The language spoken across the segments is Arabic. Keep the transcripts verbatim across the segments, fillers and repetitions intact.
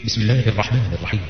بسم الله الرحمن الرحيم.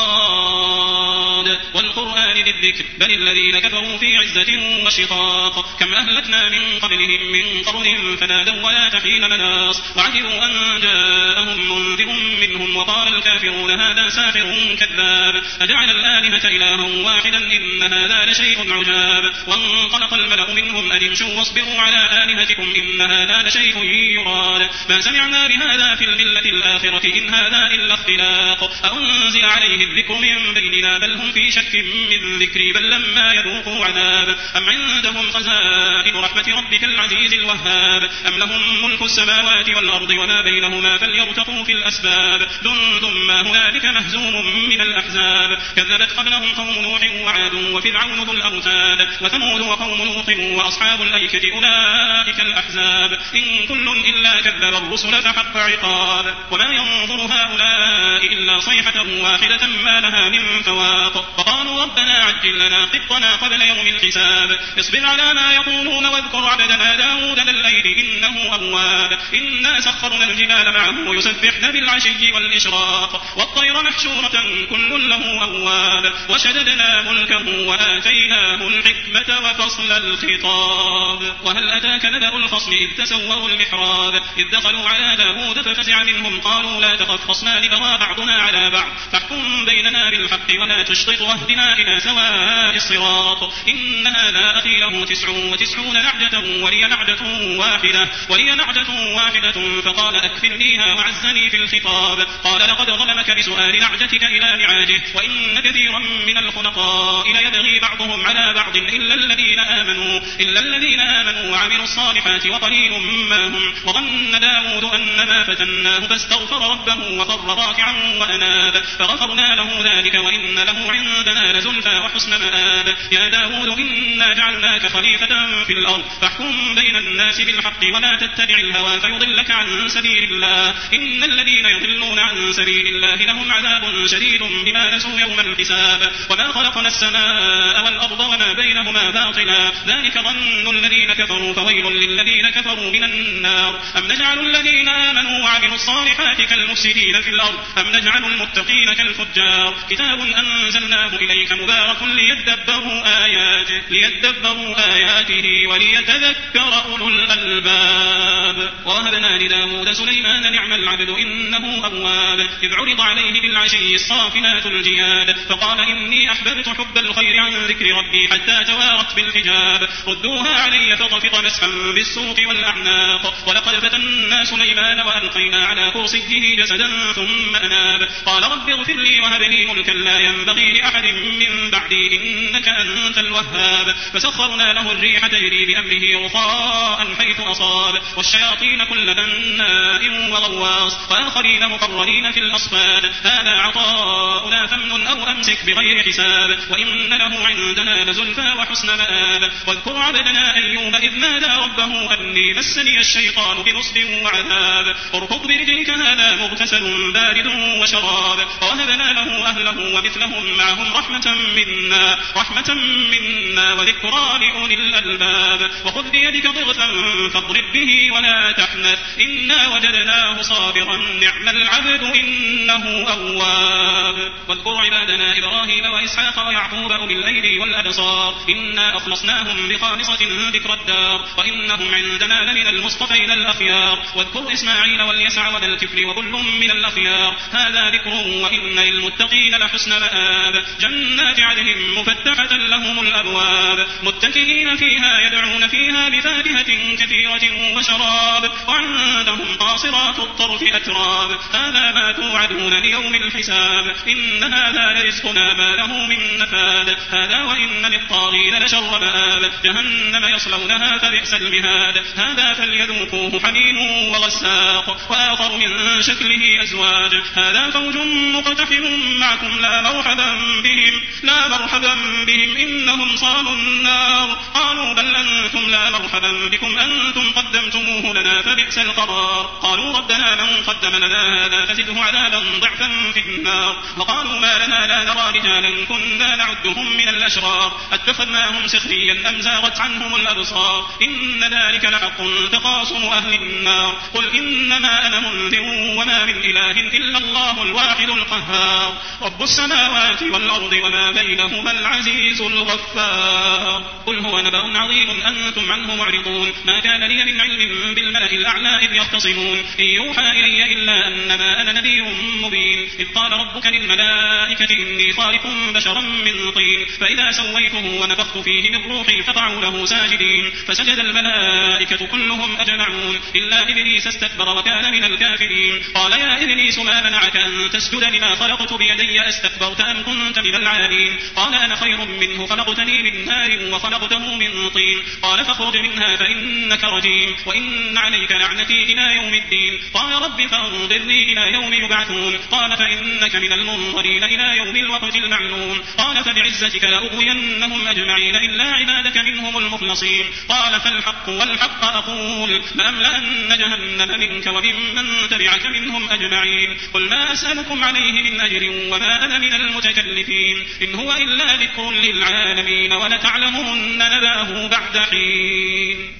صاد والقرآن ذي الذكر بل الذين كفروا في عزة وشقاق كم أهلكنا من قبلهم من قرن فنادوا ولا حين مناص وعجبوا أن جاءهم منذر منهم وقال الكافرون هذا ساحر كذاب أجعل الآلهة إلها واحدا إن هذا لشيء عجاب وانطلق الملأ منهم أن امشوا واصبروا على آلهتكم إن هذا لشيء يراد ما سمعنا بهذا في الملة الآخرة إن هذا إلا اختلاق أنزل عليه الذكر من بيننا بل هم في شك من ذكري بل لما يذوقوا عذاب أم عندهم خزائن رحمة ربك العزيز الوهاب أم لهم ملك السماوات والأرض وما بينهما فليرتقوا في الأسباب جند ما هنالك مهزوم من الأحزاب كذبت قبلهم قوم نوح وعاد وفرعون ذو الأوتاد وثمود وقوم لوط وأصحاب الأيكة أولئك الأحزاب إن كل إلا كذب الرسل فحق عقاب وما ينظر هؤلاء إلا صيحة واحدة ما لها من فواق وقالوا ربنا عجل لنا قطنا قبل يوم الحساب اصبر على ما يقولون واذكر عبدنا داود ذا الأيد إنه أواب إنا سخرنا الجبال معه يسبحن بالعشي والإشراق والطير محشورة كل له أواب وشددنا ملكه وآتيناه الحكمة وفصل الخطاب وهل أتاك نبأ الخصم إذ تسوروا المحراب إذ دخلوا على داود ففزع منهم قالوا لا تخف خصمان بغى بعضنا على بعض فاحكم بيننا بالحق ولا تشطط واهدنا إلى سواء الصراط إن هذا أخي له تسع وتسعون نعجة ولي نعجة واحدة ولي نعجة واحدة فقال أكفلنيها وعزني في الخطاب قال لقد ظلمك بسؤال نعجتك إلى نعاجه وإن كثيرا من الخلقاء ليبغي بعضهم على بعض إلا الذين آمنوا إلا الذين آمنوا وعملوا الصالحات وقليل ما هم وظن داود أنما فتناه فاستغفر ربه وخر راكعا وأناب فغفرنا له ذلك وإن له عندنا لزلفى وحسن مآب يا داود إنا جعلناك خليفة في الأرض فاحكم بين الناس بالحق ولا تتبع الهوى فيضلك عن سبيل الله إن الذين يضلون عن سبيل الله لهم عذاب شديد بما نسوا يوم الحساب وما خلقنا السماء والأرض وما بينهما باطلا ذلك ظن الذين كفروا فويل للذين كفروا من النار أم نجعل الذين آمنوا وعملوا الصالحات كالمفسدين في الأرض أم نجعل المتقين كالفجار كتاب أنزلناه إليك مبارك ليدبروا آياته ليدبروا آياته وليتذكر أولو الألباب ووهبنا لداود سليمان نعم العبد إنه أواب إذ عرض عليه بالعشي الصافنات الجياد فقال إني أحببت حب الخير عن ذكر ربي حتى توارت بالحجاب ردوها علي فطفق مسحا بالسوق والأعناق ولقد فتنا سليمان وألقينا على كرسيه جسدا ثم أناب قال رب اغفر لي وهب لي ملكا لا ينبغي لأحد من بعدي إنك أنت الوهاب فسخرنا له الريح تجري بأمره رخاء حيث أصاب والشياطين كل بناء وغواص وآخرين مقرنين في الأصفاد هذا عطاؤنا فامنن أو أمسك بغير حساب وإن له عندنا لزلفى وحسن مآب واذكر عبدنا أيوب إذ نادى ربه أني مسني الشيطان بنصب وعذاب اركض برجلك هذا مغتسل بارد وشراب ووهبنا له أهله ومثلهم معهم رحمة منا رحمة منا وذكرى لأولي الألباب وخذ بيدك ضغثا فاضرب به ولا تحنث إنا وجدناه صابرا نعم العبد إنه أواب واذكر عبادنا إبراهيم وإسحاق ويعقوب أولي الأيدي والأبصار إنا أخلصناهم بخالصة ذكر الدار وإنهم عندنا لمن المصطفين الأخيار واذكر إسماعيل واليسع وذا الكفل وكل من الأخيار هذا ذكر وإن للمتقين لحسن مآب جنات عدن مفتحة لهم الأبواب متكئين فيها يدعون فيها بفاكهة كثيرة وشراب وعندهم قاصرات الطرف أتراب هذا ما توعدون ليوم الحساب إن هذا لرزقنا ما له من نفاد هذا وإن للطاغين لشر مآب جهنم يصلونها فبئس المهاد هذا فليذوقوه حميم وغساق وآخر من شكله أزواج هذا فوج مقتحم معكم لا مرحبا بهم لا مرحبا بهم إنهم صالوا النار قالوا بل أنتم لا مرحبا بكم أنتم قدمتموه لنا فبئس القرار قالوا ربنا من قدم لنا هذا فزده عذابا ضعفا في النار وقالوا ما لنا لا نرى رجالا كنا نعدهم من الأشرار اتخذناهم سخريا أم زاغت عنهم الأبصار إن ذلك لحق تخاصم أهل النار قل إنما أنا منذر وما من إله إلا الله الله الواحد القهار رب السماوات والأرض وما بينهما العزيز الغفار قل هو نبأ عظيم أنتم عنه معرضون ما كان لي من علم بالملأ الأعلى إذ يختصمون إن يوحى إلي إلا أنما أنا نذير مبين إذ قال ربك للملائكة إني خالق بشرا من طين فإذا سويته ونفخت فيه من روحي فقعوا له ساجدين فسجد الملائكة كلهم أجمعون إلا إبليس استكبر وكان من الكافرين قال يا إبليس ما منعك أن تسجد لما خلقت بيدي أستكبرت أم كنت من العالين قال أنا خير منه خلقتني من نار وخلقته من طين قال فاخرج منها فإنك رجيم وإن عليك لعنتي إلى يوم الدين قال رب فانظرني إلى يوم يبعثون قال فإنك من المنظرين إلى يوم الوقت المعلوم قال فبعزتك لأغوينهم أجمعين إلا عبادك منهم المخلصين قال فالحق والحق أقول لأملأن جهنم منك وممن تبعك منهم أجمعين قل ما أسألكم عليه من أجر وما أنا من المتكلفين إن هو إلا ذكر للعالمين ولتعلمن نبأه بعد حين.